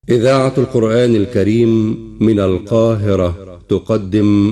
إذاعة القرآن الكريم من القاهرة تقدم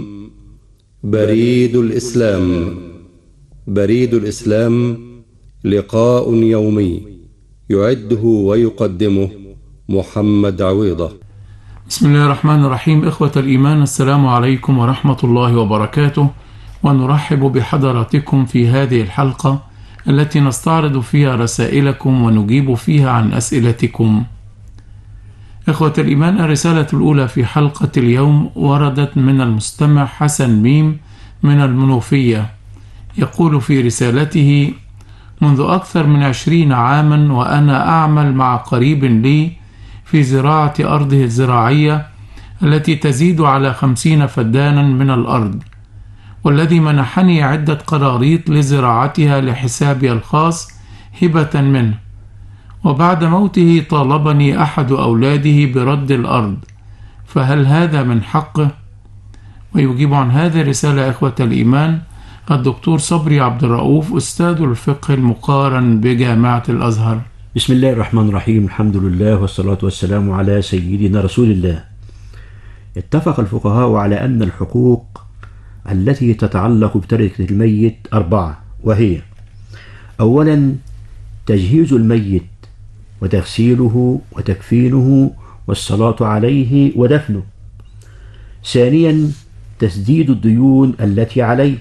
بريد الإسلام. بريد الإسلام لقاء يومي يعده ويقدمه محمد عويضة. بسم الله الرحمن الرحيم. إخوة الإيمان، السلام عليكم ورحمة الله وبركاته، ونرحب بحضراتكم في هذه الحلقة التي نستعرض فيها رسائلكم ونجيب فيها عن أسئلتكم. إخوة الإيمان، الرسالة الأولى في حلقة اليوم وردت من المستمع حسن ميم من المنوفية. يقول في رسالته: منذ أكثر من 20 عاما وأنا أعمل مع قريب لي في زراعة أرضه الزراعية التي تزيد على 50 فدانا من الأرض، والذي منحني عدة قراريط لزراعتها لحسابي الخاص هبة منه، وبعد موته طالبني أحد أولاده برد الأرض، فهل هذا من حقه؟ ويجيب عن هذه الرسالة إخوة الإيمان الدكتور صبري عبد الرؤوف، أستاذ الفقه المقارن بجامعة الأزهر. بسم الله الرحمن الرحيم، الحمد لله والصلاة والسلام على سيدنا رسول الله. اتفق الفقهاء على أن الحقوق التي تتعلق بتركة الميت 4، وهي: أولا تجهيز الميت وتغسيله وتكفينه والصلاة عليه ودفنه. ثانيا تسديد الديون التي عليه.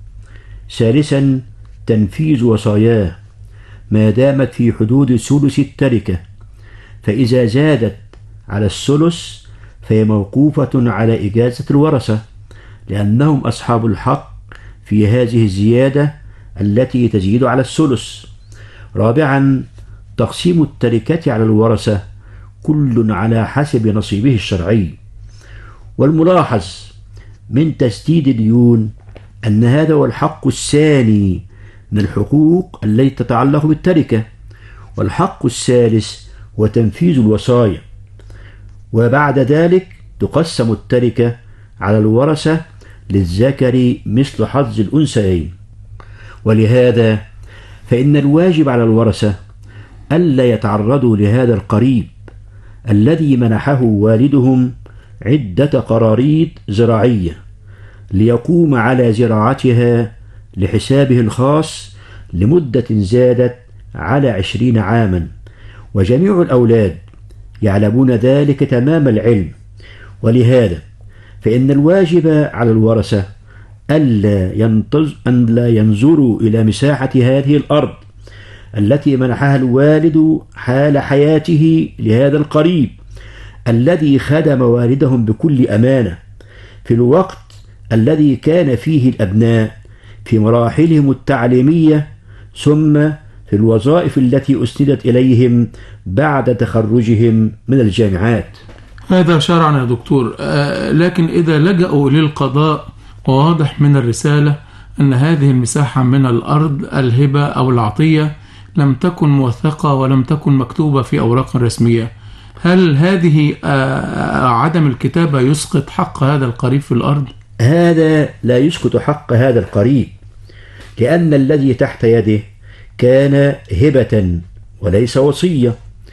ثالثا تنفيذ وصاياه ما دامت في حدود ثلث التركة، فإذا زادت على الثلث فهي موقوفة على إجازة الورثة، لأنهم أصحاب الحق في هذه الزيادة التي تزيد على الثلث. رابعا تقسيم التركة على الورثة كل على حسب نصيبه الشرعي. والملاحظ من تسديد الديون أن هذا هو الحق الثاني من الحقوق التي تتعلق بالتركة، والحق الثالث هو تنفيذ الوصايا. وبعد ذلك تقسم التركة على الورثة للذكر مثل حظ الأنثيين. ولهذا فإن الواجب على الورثة ألا يتعرضوا لهذا القريب الذي منحه والدهم عدة قراريط زراعية ليقوم على زراعتها لحسابه الخاص لمدة زادت على 20 عاما، وجميع الأولاد يعلمون ذلك تمام العلم. ولهذا فإن الواجب على الورثة ألا ينظروا إلى مساحة هذه الأرض التي منحها الوالد حال حياته لهذا القريب الذي خدم والدهم بكل أمانة في الوقت الذي كان فيه الأبناء في مراحلهم التعليمية، ثم في الوظائف التي أسندت إليهم بعد تخرجهم من الجامعات. هذا شرعا يا دكتور، لكن إذا لجأوا للقضاء، وواضح من الرسالة أن هذه المساحة من الأرض الهبة أو العطية لم تكن موثقة ولم تكن مكتوبة في أوراق رسمية، هل هذه عدم الكتابة يسقط حق هذا القريب في الأرض؟ هذا لا يسقط حق هذا القريب، لأن الذي تحت يده كان هبة وليس وصية،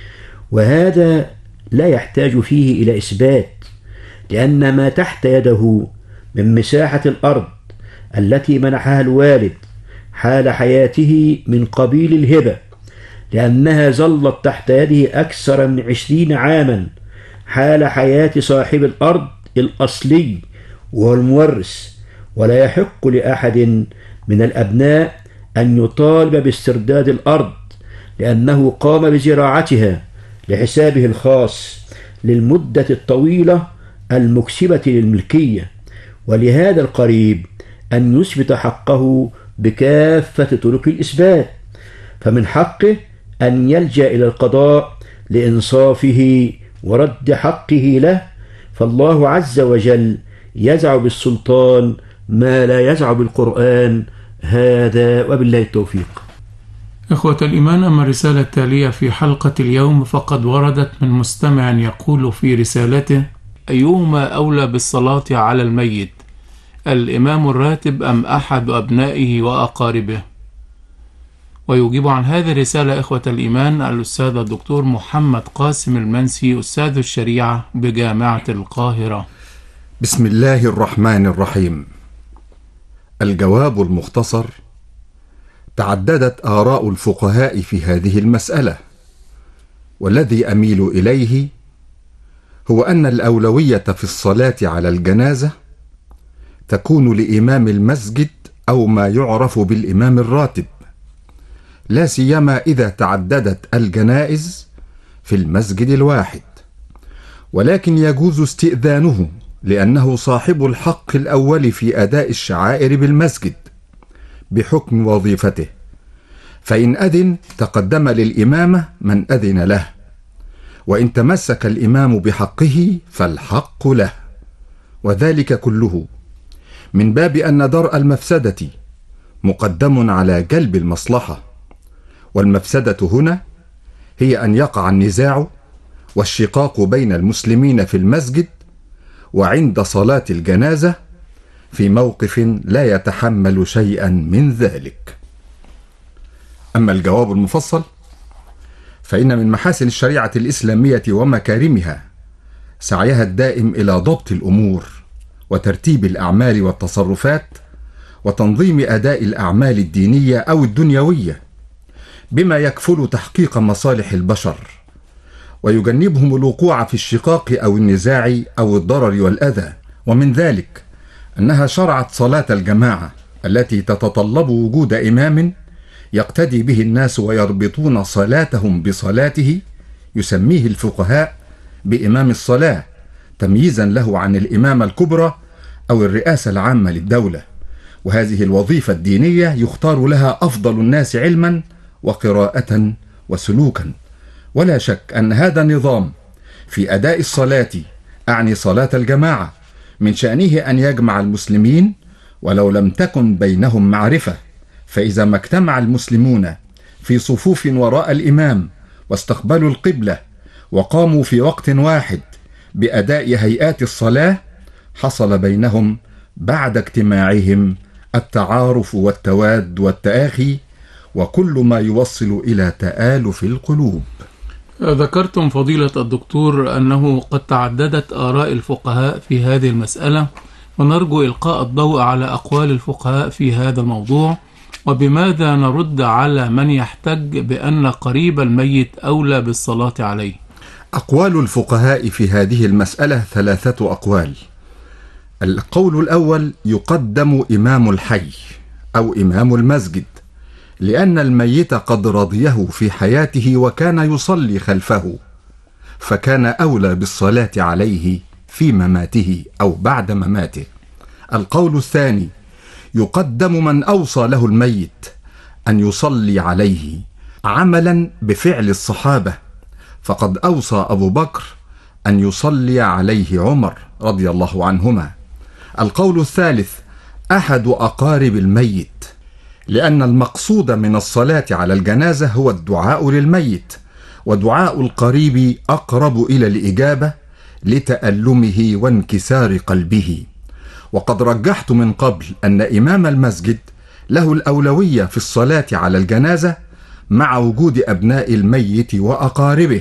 وهذا لا يحتاج فيه إلى إثبات، لأن ما تحت يده من مساحة الأرض التي منحها الوالد حال حياته من قبيل الهبة، لأنها ظلت تحت يده أكثر من 20 عاما حال حياة صاحب الأرض الأصلي وهو المورث، ولا يحق لأحد من الأبناء أن يطالب باسترداد الأرض، لأنه قام بزراعتها لحسابه الخاص للمدة الطويلة المكسبة للملكية. ولهذا القريب أن يثبت حقه بكافة طرق الإثبات، فمن حقه أن يلجأ إلى القضاء لإنصافه ورد حقه له، فالله عز وجل يزع بالسلطان ما لا يزع بالقرآن. هذا وبالله التوفيق. إخوة الإيمان، أما الرسالة التالية في حلقة اليوم فقد وردت من مستمع يقول في رسالته: أيهما أولى بالصلاة على الميت، الإمام الراتب أم أحد أبنائه وأقاربه؟ ويجيب عن هذه الرسالة إخوة الإيمان الأستاذ الدكتور محمد قاسم المنسي أستاذ الشريعة بجامعة القاهرة. بسم الله الرحمن الرحيم. الجواب المختصر: تعددت آراء الفقهاء في هذه المسألة، والذي أميل إليه هو أن الأولوية في الصلاة على الجنازة تكون لإمام المسجد أو ما يعرف بالإمام الراتب، لا سيما إذا تعددت الجنائز في المسجد الواحد، ولكن يجوز استئذانه لأنه صاحب الحق الأول في أداء الشعائر بالمسجد بحكم وظيفته، فإن أذن تقدم للإمامة من أذن له، وإن تمسك الإمام بحقه فالحق له، وذلك كله من باب أن درء المفسدة مقدم على جلب المصلحة، والمفسدة هنا هي أن يقع النزاع والشقاق بين المسلمين في المسجد وعند صلاة الجنازة في موقف لا يتحمل شيئا من ذلك. أما الجواب المفصل فإن من محاسن الشريعة الإسلامية ومكارمها سعيها الدائم إلى ضبط الأمور وترتيب الأعمال والتصرفات وتنظيم أداء الأعمال الدينية أو الدنيوية بما يكفل تحقيق مصالح البشر ويجنبهم الوقوع في الشقاق أو النزاع أو الضرر والأذى. ومن ذلك أنها شرعت صلاة الجماعة التي تتطلب وجود إمام يقتدي به الناس ويربطون صلاتهم بصلاته، يسميه الفقهاء بإمام الصلاة تمييزا له عن الإمامة الكبرى أو الرئاسة العامة للدولة، وهذه الوظيفة الدينية يختار لها أفضل الناس علما وقراءة وسلوكا. ولا شك أن هذا النظام في أداء الصلاة، أعني صلاة الجماعة، من شأنه أن يجمع المسلمين ولو لم تكن بينهم معرفة، فإذا ما اجتمع المسلمون في صفوف وراء الإمام واستقبلوا القبلة وقاموا في وقت واحد بأداء هيئات الصلاة، حصل بينهم بعد اجتماعهم التعارف والتواد والتآخي وكل ما يوصل إلى تآلف القلوب. ذكرتم فضيلة الدكتور أنه قد تعددت آراء الفقهاء في هذه المسألة، ونرجو إلقاء الضوء على أقوال الفقهاء في هذا الموضوع، وبماذا نرد على من يحتج بأن قريب الميت أولى بالصلاة عليه. أقوال الفقهاء في هذه المسألة 3 أقوال. القول الأول: يقدم إمام الحي أو إمام المسجد، لأن الميت قد رضيه في حياته وكان يصلي خلفه، فكان أولى بالصلاة عليه في مماته أو بعد مماته. القول الثاني: يقدم من أوصى له الميت أن يصلي عليه عملا بفعل الصحابة، فقد أوصى أبو بكر أن يصلي عليه عمر رضي الله عنهما. القول الثالث: أحد أقارب الميت، لأن المقصود من الصلاة على الجنازة هو الدعاء للميت، ودعاء القريب أقرب إلى الإجابة لتألمه وانكسار قلبه. وقد رجحت من قبل أن إمام المسجد له الأولوية في الصلاة على الجنازة مع وجود أبناء الميت وأقاربه.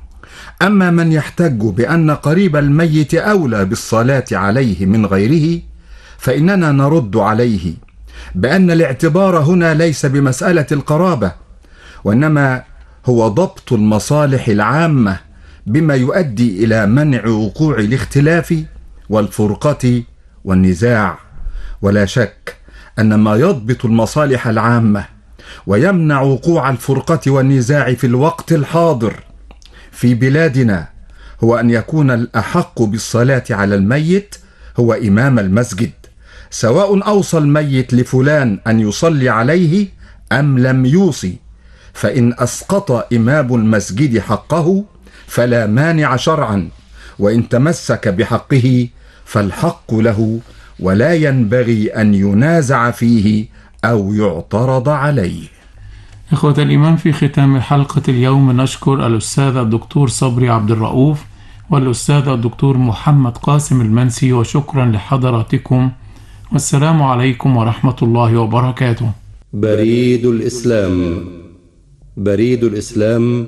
أما من يحتج بأن قريب الميت أولى بالصلاة عليه من غيره، فإننا نرد عليه بأن الاعتبار هنا ليس بمسألة القرابة، وإنما هو ضبط المصالح العامة بما يؤدي إلى منع وقوع الاختلاف والفرقة والنزاع. ولا شك أن ما يضبط المصالح العامة ويمنع وقوع الفرقة والنزاع في الوقت الحاضر في بلادنا هو أن يكون الأحق بالصلاة على الميت هو إمام المسجد، سواء أوصى الميت لفلان أن يصلي عليه أم لم يوصي، فإن أسقط إمام المسجد حقه فلا مانع شرعا، وإن تمسك بحقه فالحق له، ولا ينبغي أن ينازع فيه أو يعترض عليه. إخوة الإيمان، في ختام حلقة اليوم نشكر الأستاذ الدكتور صبري عبد الرؤوف والأستاذ الدكتور محمد قاسم المنسي، وشكرا لحضراتكم، والسلام عليكم ورحمة الله وبركاته. بريد الإسلام. بريد الإسلام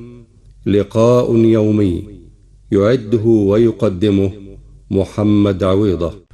لقاء يومي يعده ويقدمه محمد عويضة.